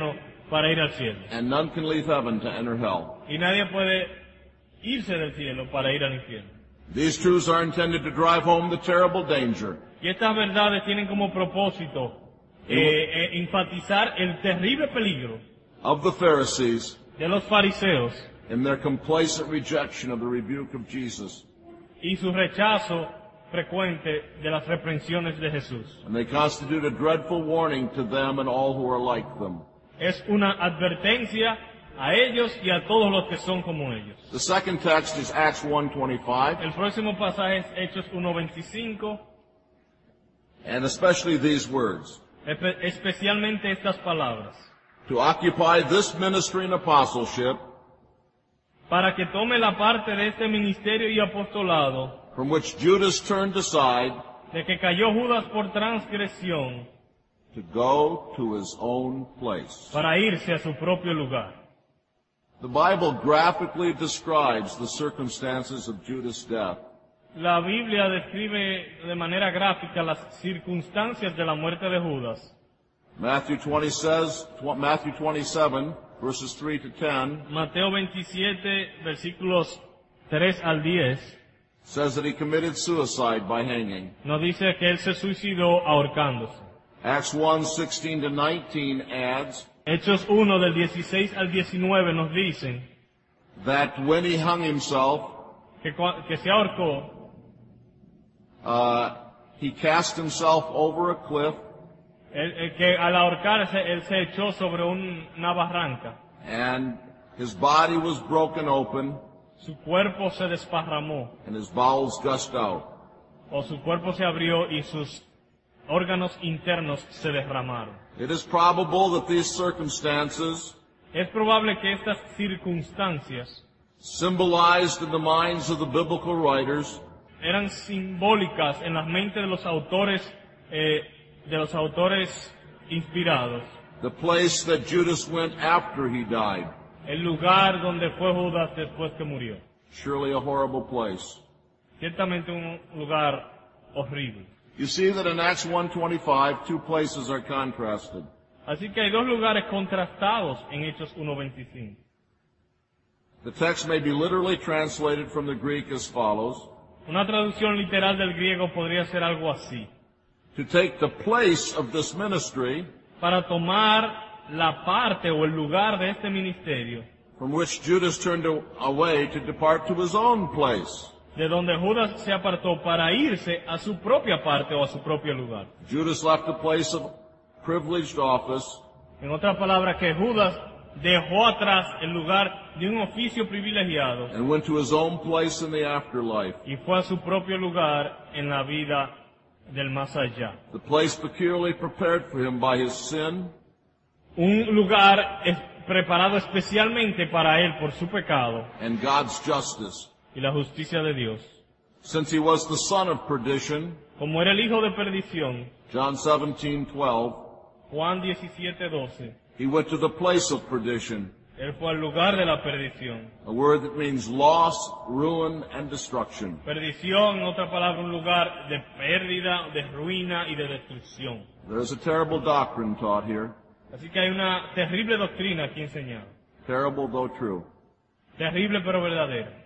para ir al cielo. and none can leave heaven to enter hell. Y nadie puede irse del cielo para ir al infierno. These truths are intended to drive home the terrible danger Y estas verdades tienen como propósito eh, eh, enfatizar el terrible peligro of the Pharisees de los fariseos in their complacent rejection of the rebuke of Jesus. y su rechazo frecuente de las reprensiones de Jesús. And they constitute a dreadful warning to them and all who are like them. Es una advertencia a ellos y a todos los que son como ellos. The second text is Acts one twenty-five, El próximo pasaje es Hechos uno veinticinco, and especially these words. espe- especialmente estas palabras. To occupy this ministry and apostleship, Para que tome la parte de este ministerio y apostolado, from which Judas turned aside de que cayó Judas por transgresión, to go to his own place. para irse a su propio lugar. The Bible graphically describes the circumstances of Judas' death. La Biblia describe de manera gráfica las circunstancias de la muerte de Judas. Matthew twenty says, tw- Matthew twenty-seven, verses three to ten, Mateo veintisiete, versículos tres al diez, says that he committed suicide by hanging. nos dice que él se suicidó ahorcándose. Acts one sixteen to nineteen adds Hechos uno del dieciséis al diecinueve nos dicen that when he hung himself, que, cua- que se ahorcó, uh, he cast himself over a cliff, él- él que al ahorcarse él se echó sobre un- una barranca. and his body was broken open, Su cuerpo se desparramó, and his bowels gushed out. o su cuerpo se abrió y sus órganos internos se derramaron. It is probable that these circumstances, Es probable que estas circunstancias symbolized in the minds of the biblical writers, eran simbólicas en las mentes de los autores, eh, de los autores inspirados. the place that Judas went after he died. El lugar donde fue Judas después que murió. Surely a horrible place. Ciertamente un lugar horrible. You see that in Acts one twenty-five, two places are contrasted. Así que hay dos lugares contrastados en Hechos uno veinticinco. The text may be literally translated from the Greek as follows: Una traducción literal del griego podría ser algo así. to take the place of this ministry Para tomar la parte o el lugar de este ministerio, from which Judas turned away to depart to his own place. de donde Judas se apartó para irse a su propia parte o a su propio lugar. Judas left a place of privileged office En otras palabras, que Judas dejó atrás el lugar de un oficio privilegiado and went to his own place in the afterlife, y fue a su propio lugar en la vida del más allá. the place peculiarly prepared for him by his sin Un lugar es- preparado especialmente para él por su pecado and God's justice. y la justicia de Dios. Since he was the son of perdition, Como era el hijo de perdición, John seventeen twelve, Juan diecisiete doce, he went to the place of perdition, él fue al lugar de la perdición. a word that means loss, ruin, and destruction. Perdición, en otra palabra, un lugar de pérdida, de ruina y de destrucción. There is a terrible doctrine taught here, Así que hay una terrible doctrina aquí enseñada. terrible though true. Terrible pero verdadera.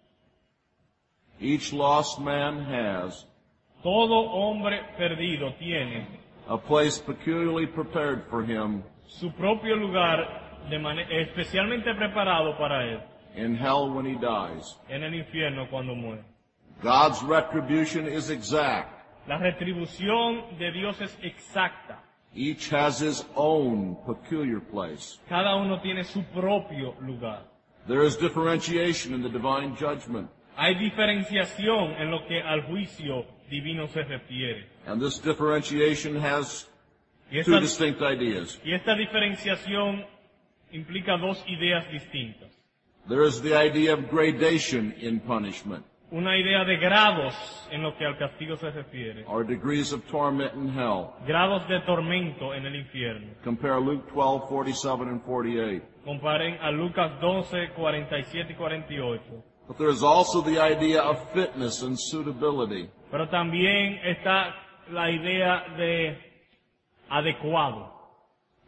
Each lost man has Todo hombre perdido tiene a place peculiarly prepared for him su propio lugar de mane- especialmente preparado para él in hell when he dies. en el infierno cuando muere. God's retribution is exact. La retribución de Dios es exacta. Each has his own peculiar place. Cada uno tiene su propio lugar. There is differentiation in the divine judgment, Hay diferenciación en lo que al juicio divino se refiere. and this differentiation has Y two esta, distinct ideas. y esta diferenciación implica dos ideas distintas. There is the idea of gradation in punishment, Una idea de grados en lo que al castigo se refiere. or degrees of torment in hell. Grados de tormento en el infierno. Compare Luke twelve forty-seven and forty-eight. Comparen a Lucas doce, cuarenta y siete y cuarenta y ocho. But there is also the idea of fitness and suitability. Pero también está la idea de adecuado.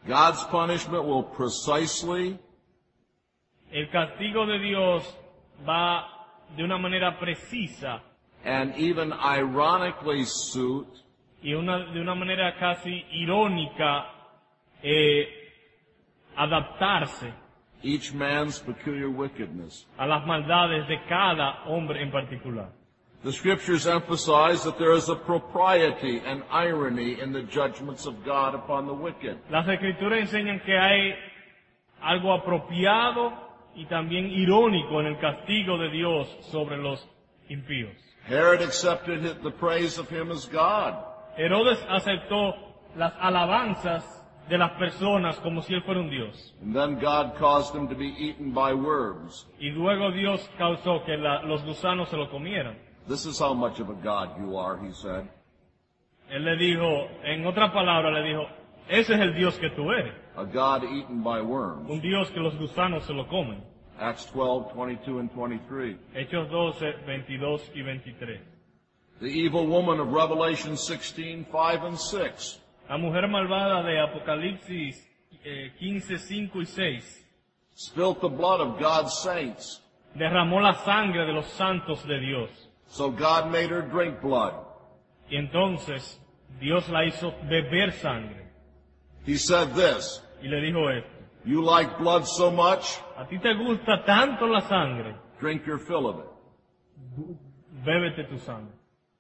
God's punishment will precisely El castigo de Dios va de una manera precisa and even ironically suit y una, de una manera casi irónica eh, adaptarse each man's peculiar wickedness. a las maldades de cada hombre en particular. The scriptures emphasize that there is a propriety and irony in the judgments of God upon the wicked. Las escrituras enseñan que hay algo apropiado y también irónico en el castigo de Dios sobre los impíos. Herod accepted the praise of him as God. Herodes aceptó las alabanzas de las personas como si él fuera un Dios. And then God caused him to be eaten by worms. Y luego Dios causó que la, los gusanos se lo comieran. This is how much of a God you are, he said. Él le dijo, en otras palabras, le dijo, ese es el Dios que tú eres. A God eaten by worms. Un Dios que los gusanos se lo comen. Acts twelve, twenty-two and twenty-three. Hechos doce, veintidós y veintitrés. The evil woman of Revelation sixteen, five and six. La mujer malvada de Apocalipsis eh, quince, cinco y seis Spilt the blood of God's saints. derramó la sangre de los santos de Dios. So God made her drink blood. Y entonces Dios la hizo beber sangre. He said this, Y le dijo esto, you like blood so much, a ti te gusta tanto la sangre, drink your fill of it. bébete tu sangre.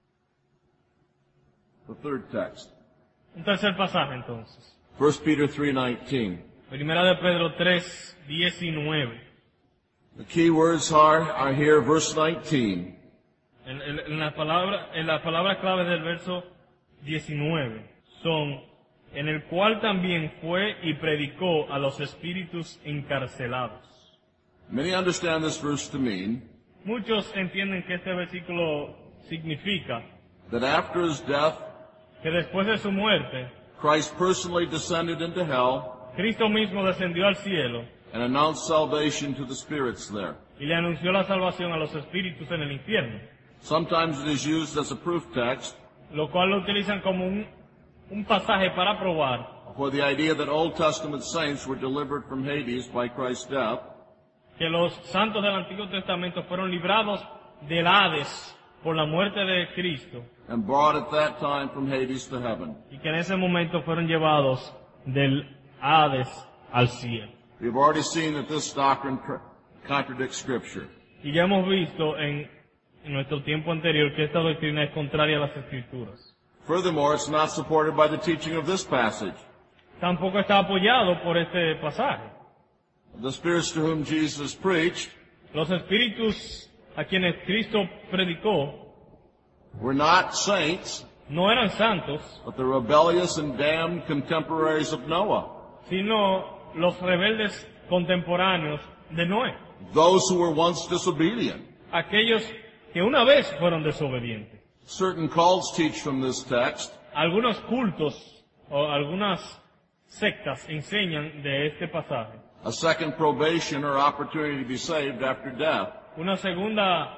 The third text. Un tercer pasaje entonces. First Peter three nineteen. Primera de Pedro tres, diecinueve. The key words are, are here, verse nineteen. En, en, en las palabras, en las palabras claves del verso diecinueve son, en el cual también fue y predicó a los espíritus encarcelados. Many understand this verse to mean Muchos entienden que este versículo significa that after his death, que después de su muerte, Christ personally descended into hell Cristo mismo descendió al cielo and announced salvation to the spirits there. y le anunció la salvación a los espíritus en el infierno, Sometimes it is used as a proof text lo cual lo utilizan como un, un pasaje para probar for the idea that Old Testament saints were delivered from Hades by Christ's death, que los santos del Antiguo Testamento fueron librados del Hades por la muerte de Cristo and brought at that time from Hades to heaven. y que en ese momento fueron llevados del Hades al cielo. We've already seen that this doctrine cr- contradicts Scripture. Y ya hemos visto en, en nuestro tiempo anterior que esta doctrina es contraria a las Escrituras. Furthermore, it's not supported by the teaching of this passage. Tampoco está apoyado por este pasaje. The spirits to whom Jesus preached Los espíritus a quienes Cristo predicó were not saints, no eran santos, but the rebellious and damned contemporaries of Noah, sino los rebeldes contemporáneos de Noé, those who were once disobedient. aquellos que una vez fueron desobedientes. Certain cults teach from this text Algunos cultos o algunas sectas enseñan de este pasaje a second probation or opportunity to be saved after death. una segunda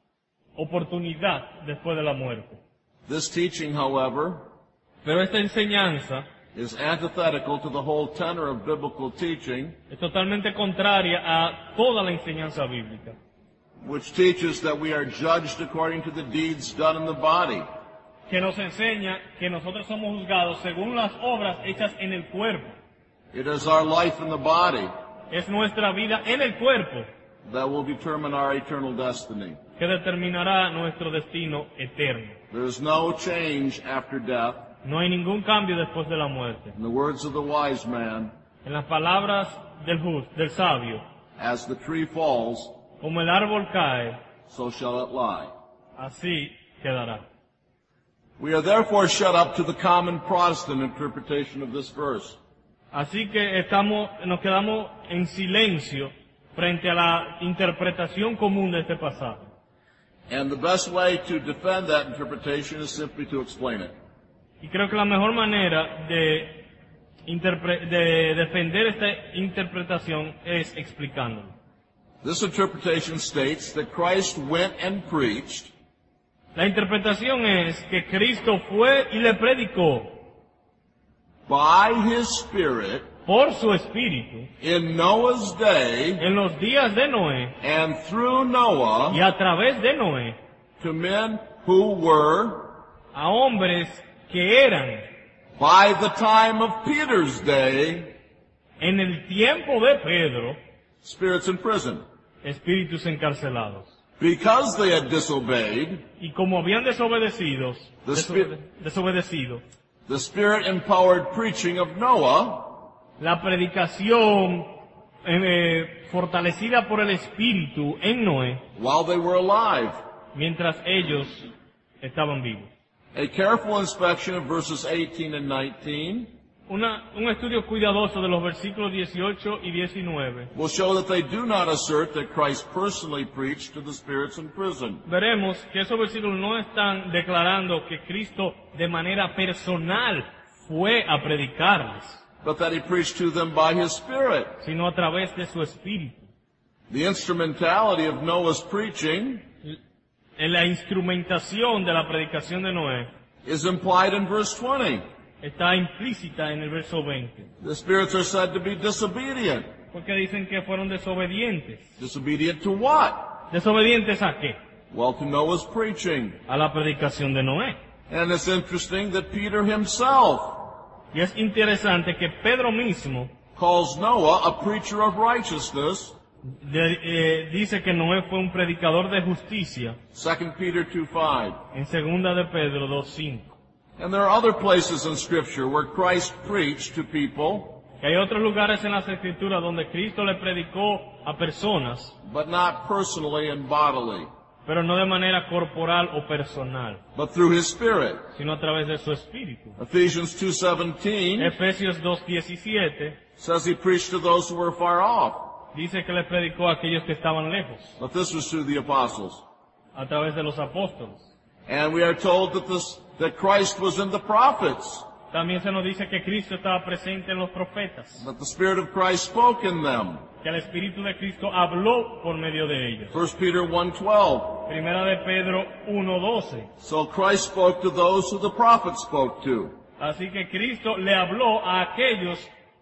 oportunidad después de la muerte. This teaching, however, Pero esta enseñanza is antithetical to the whole tenor of biblical teaching, es totalmente contraria a toda la enseñanza bíblica, which teaches that we are judged according to the deeds done in the body. que nos enseña que nosotros somos juzgados según las obras hechas en el cuerpo. It is our life in the body Es nuestra vida en el cuerpo that will determine our eternal destiny. que determinará nuestro destino eterno. There is no change after death. No hay ningún cambio después de la muerte. In the words of the wise man, En las palabras del just, del sabio, as the tree falls, como el árbol cae, so shall it lie. así quedará. We are therefore shut up to the common Protestant interpretation of this verse. Así que estamos, nos quedamos en silencio frente a la interpretación común de este pasaje. And the best way to defend that interpretation is simply to explain it. Y creo que la mejor manera de, interpre- de defender esta interpretación es explicándolo. This interpretation states that Christ went and preached La interpretación es que Cristo fue y le predicó by his Spirit por su espíritu in Noah's day en los días de Noé and through Noah y a través de Noé to men who were, a hombres que eran by the time of Peter's day, en el tiempo de Pedro spirits in prison. espíritus encarcelados. Because they had disobeyed, Y como habían desobedecido, The desobede- desobedecido the Spirit-empowered preaching of Noah la predicación eh, fortalecida por el Espíritu en Noé, while they were alive. mientras ellos estaban vivos. A careful inspection of verses eighteen and nineteen Una, un estudio cuidadoso de los versículos dieciocho y diecinueve. will show that they do not assert that Christ personally preached to the spirits in prison. Veremos que esos versículos no están declarando que Cristo de manera personal fue a predicarles, But that he preached to them by his Spirit. sino a través de su Espíritu. The instrumentality of Noah's preaching En la instrumentación de la predicación de Noé is implied in verse twenty. está implícita en el verso veinte, The spirits are said to be disobedient. porque dicen que fueron desobedientes. Disobedient to what? ¿Desobedientes a qué? Well, to Noah's preaching. A la predicación de Noé. And it's interesting that Peter himself Y es interesante que Pedro mismo calls Noah a preacher of righteousness. de- eh, dice que Noé fue un predicador de justicia Second Peter two five. en segunda de Pedro dos cinco. And there are other places in Scripture where Christ preached to people, Que hay otros lugares en las Escrituras donde Cristo le predicó a personas, but not personally and bodily, pero no de manera corporal o personal, but through his Spirit. sino a través de su Espíritu. Ephesians two seventeen Efesios dos diecisiete says he preached to those who were far off, dice que le predicó a aquellos que estaban lejos, but this was through the apostles. a través de los apóstoles. And we are told that this, that Christ was in the prophets, También se nos dice que Cristo estaba presente en los profetas, that the Spirit of Christ spoke in them. que el Espíritu de Cristo habló por medio de ellos. First Peter one twelve. Primera de Pedro uno doce. So Christ spoke to those who the prophets spoke to. Así que Cristo le habló a aquellos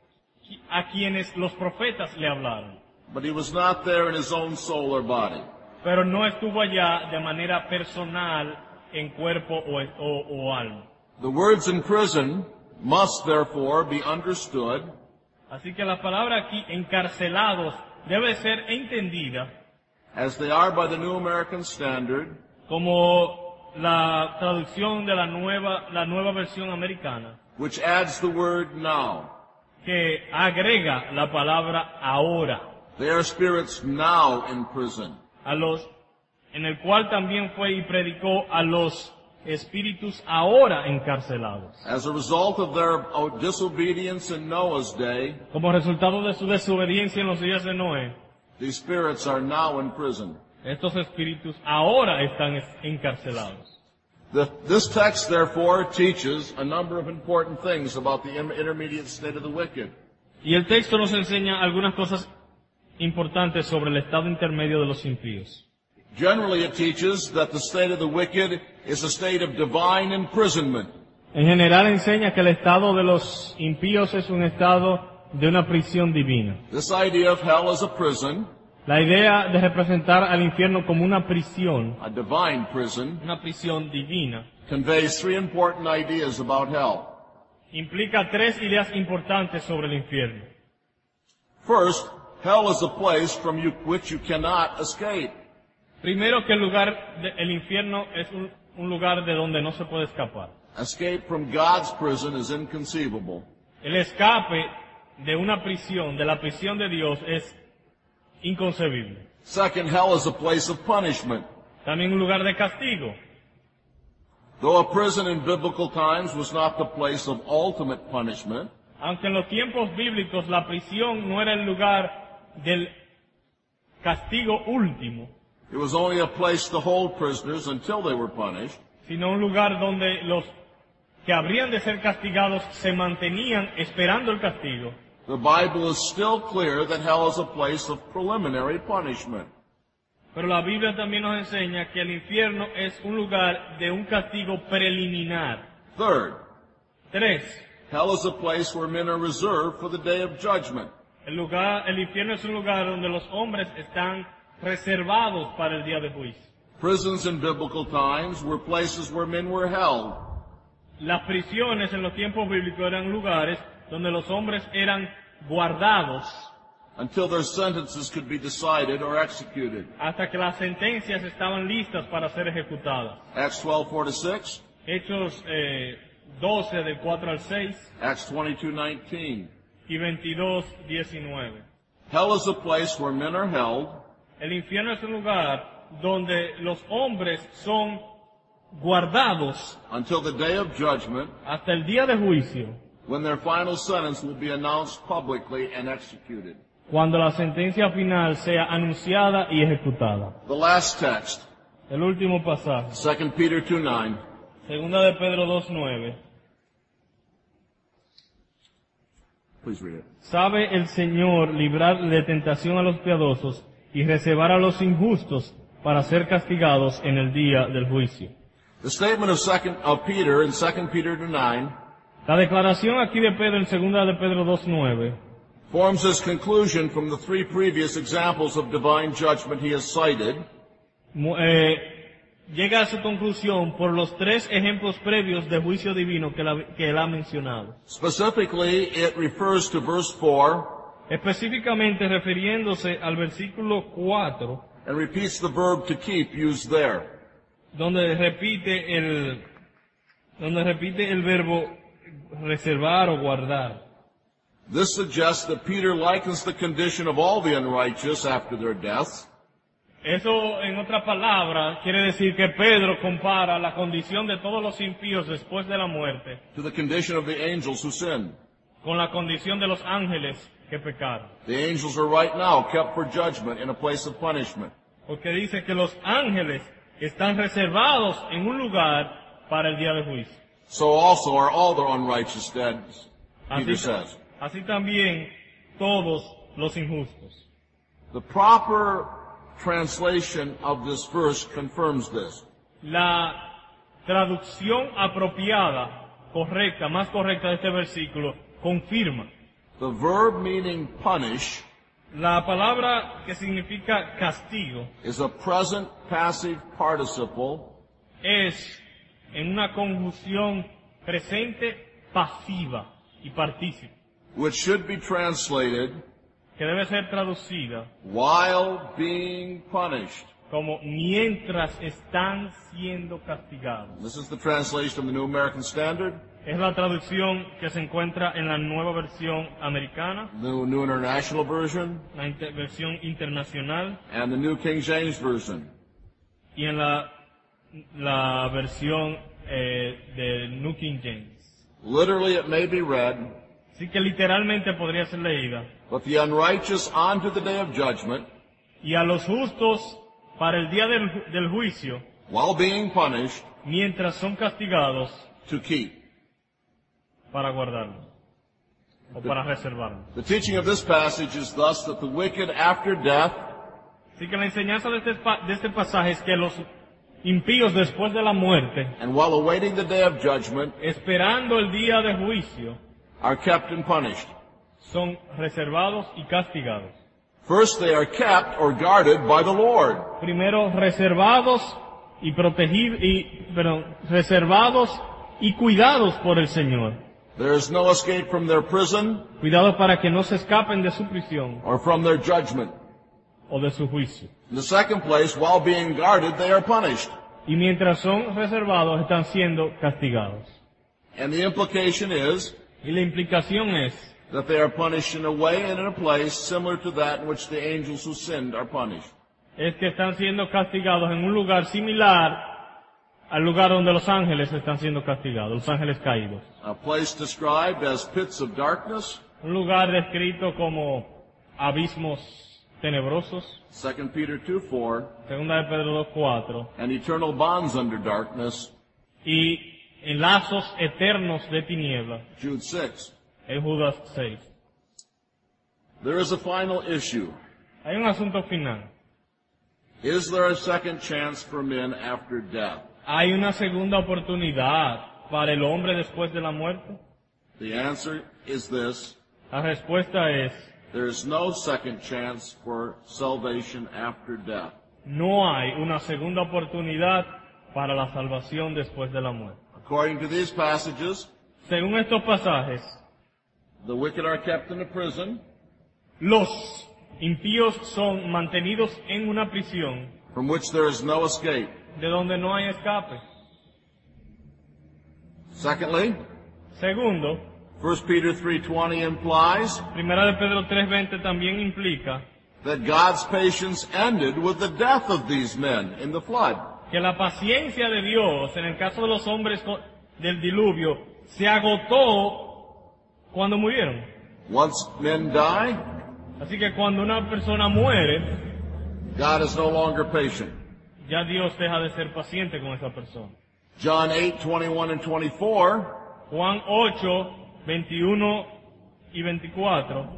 a quienes los profetas le hablaron. But he was not there in his own soul or body. Pero no estuvo allá de manera personal en cuerpo o, o, o alma. The words in prison must therefore be understood Así que la palabra aquí, encarcelados, debe ser entendida as they are by the New American Standard, como la traducción de la nueva, la nueva versión americana, which adds the word now. que agrega la palabra ahora, They are spirits now in prison. a los, en el cual también fue y predicó a los espíritus ahora encarcelados. As a result of their disobedience in Noah's day, Como resultado de su desobediencia en los días de Noé, these spirits are now in prison. estos espíritus ahora están encarcelados. The, this text, therefore, teaches a number of important things about the in- intermediate state of the wicked. Y el texto nos enseña algunas cosas importantes sobre el estado intermedio de los impíos. Generally, it teaches that the state of the wicked is a state of divine imprisonment. En general enseña que el estado de los impíos es un estado de una prisión divina. This idea of hell as a prison, La idea de representar al infierno como una prisión, a divine prison, una prisión divina, conveys three important ideas about hell. implica tres ideas importantes sobre el infierno. First, hell is a place from you, which you cannot escape. Primero, que el lugar, de- el infierno es un, un lugar de donde no se puede escapar. Escape from God's prison is inconceivable. El escape de una prisión, de la prisión de Dios, es inconcebible. Second, hell is a place of punishment. También un lugar de castigo. Though a prison in biblical times was not the place of ultimate punishment, Aunque en los tiempos bíblicos la prisión no era el lugar del castigo último, it was only a place to hold prisoners until they were punished. sino un lugar donde los que habrían de ser castigados se mantenían esperando el castigo. The Bible is still clear that hell is a place of preliminary punishment. Pero la Biblia también nos enseña que el infierno es un lugar de un castigo preliminar. Third, Tres, Hell is a place where men are reserved for the day of judgment. El lugar, el infierno es un lugar donde los hombres están reservados para el día de juicio. Prisons in biblical times were places where men were held. Las prisiones en los tiempos bíblicos eran lugares donde los hombres eran guardados until their sentences could be decided or executed. hasta que las sentencias estaban listas para ser ejecutadas. Acts twelve, four to six. Hechos eh, doce, del cuatro al seis. Acts twenty-two, nineteen. Y veintidós, diecinueve. Hell is a place where men are held. El infierno es un lugar donde los hombres son guardados until the day of judgment, hasta el día de juicio, when their final sentence will be announced publicly and executed. cuando la sentencia final sea anunciada y ejecutada. The last text, El último pasaje, Second Peter two nine. segunda de Pedro dos nueve. Please read it. Sabe el Señor librar de tentación a los piadosos y reservar a los injustos para ser castigados en el día del juicio. The statement of second of Peter in Second Peter two nine La declaración aquí de Pedro en segunda de Pedro dos nueve forms his conclusion from the three previous examples of divine judgment he has cited, eh, llega a su conclusión por los tres ejemplos previos de juicio divino que, la, que él ha mencionado. Specifically, it refers to verse four Específicamente refiriéndose al versículo cuatro, and repeats the verb to keep used there. donde repite el, donde repite el verbo reservar o guardar. This suggests that Peter likens the condition of all the unrighteous after their deaths Eso, en otra palabra, quiere decir que Pedro compara la condición de todos los impíos después de la muerte to the condition of the angels who sinned. con la condición de los ángeles que pecaron. The angels are right now kept for judgment in a place of punishment. Porque dice que los ángeles están reservados en un lugar para el día de juicio. So also are all the unrighteous dead, Peter Así, says. así también todos los injustos. The proper translation of this verse confirms this. La traducción apropiada, correcta, más correcta de este versículo, confirma. The verb meaning punish La palabra que significa castigo is a present passive participle es en una conjunción presente pasiva y partícipe, which should be translated que debe ser traducida while being punished. como mientras están siendo castigados. This is the translation of the New American Standard, Es la traducción que se encuentra en la nueva versión americana, the New International Version, la inter- versión internacional and the New King James Version. y en la, la versión eh, de New King James. Literally it may be read, Así que literalmente podría ser leída. but the unrighteous unto the day of judgment, Y a los justos para el día del, ju- del juicio, while being punished, mientras son castigados, to keep. para guardarlos o para reservarlos. The teaching of this passage is thus that the wicked after death Así que la enseñanza de este, pa- de este pasaje es que los impíos después de la muerte, and while awaiting the day of judgment esperando el día de juicio, are kept and punished. son reservados y castigados. First, they are kept or guarded by the Lord. Primero, reservados y protegidos, y, perdón, reservados y cuidados por el Señor. There is no escape from their prison Cuidados para que no se escapen de su prisión or from their judgment. o de su juicio. In the second place, while being guarded, they are punished. Y mientras son reservados, están siendo castigados. And the implication is Y la implicación es that they are punished in a way and in a place similar to that in which the angels who sinned are punished. es que están siendo castigados en un lugar similar al lugar donde los ángeles están siendo castigados, los ángeles caídos. A place described as pits of darkness, Un lugar descrito como abismos tenebrosos, Second Peter two four, segunda de Pedro dos cuatro, and eternal bonds under darkness, y en lazos eternos de tinieblas, Jude six. en Judas seis. There is a final issue. Hay un asunto final. Is there a second chance for men after death? ¿Hay una segunda oportunidad para el hombre después de la muerte? The answer is this: La respuesta es, there is no second chance for salvation after death. no hay una segunda oportunidad para la salvación después de la muerte. According to these passages, Según estos pasajes, the wicked are kept in a prison los impíos son mantenidos en una prisión from which there is no escape. de donde no hay escape. Secondly, Segundo, First Peter three twenty implies Primera de Pedro tres veinte también implica that God's patience ended with the death of these men in the flood. que la paciencia de Dios, en el caso de los hombres co- del diluvio, se agotó cuando murieron. Once men die, Así que cuando una persona muere, God is no longer patient. ya Dios deja de ser paciente con esa persona. John eight twenty-one and twenty-four Juan ocho, veintiuno y veinticuatro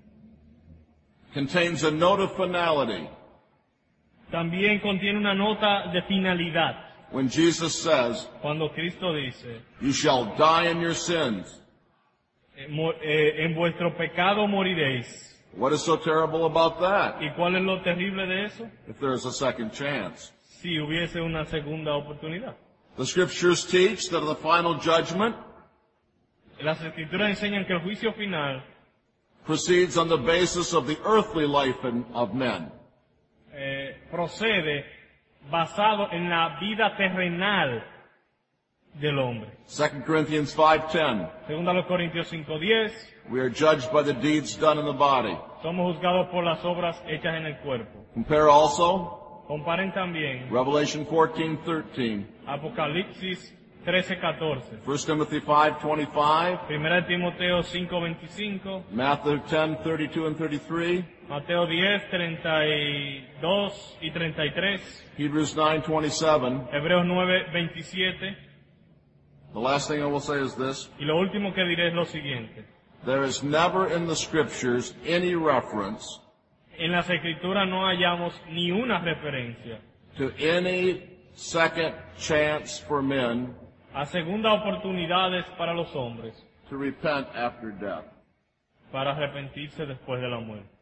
contains a note of finality también contiene una nota de finalidad. when Jesus says, Cuando Cristo dice, "You shall die in your sins." eh, mo- eh, en vuestro pecado moriréis. What is so terrible about that? ¿Y cuál es lo terrible de eso? If there is a second chance. Si hubiese una segunda oportunidad. The scriptures teach that the final judgment Las escrituras enseñan que el juicio final proceeds on the basis of the earthly life in- of men. eh, procede basado en la vida terrenal del hombre. Second Corinthians five ten. Según a los Corintios cinco diez, We are judged by the deeds done in the body. somos juzgados por las obras hechas en el cuerpo. Compare also Comparen también Revelation fourteen thirteen, Apocalipsis trece catorce, First Timothy five twenty-five, Primera de Timoteo cinco veinticinco, Matthew ten thirty-two and thirty-three, Mateo diez treinta y dos y treinta y tres, Hebrews nine twenty-seven. Hebreos nueve veintisiete. The last thing I will say is this: Y lo último que diré es lo siguiente. there is never in the scriptures any reference En las escrituras no hallamos ni una referencia to any second chance for men a segundas oportunidades para los hombres to repent after death. para arrepentirse después de la muerte.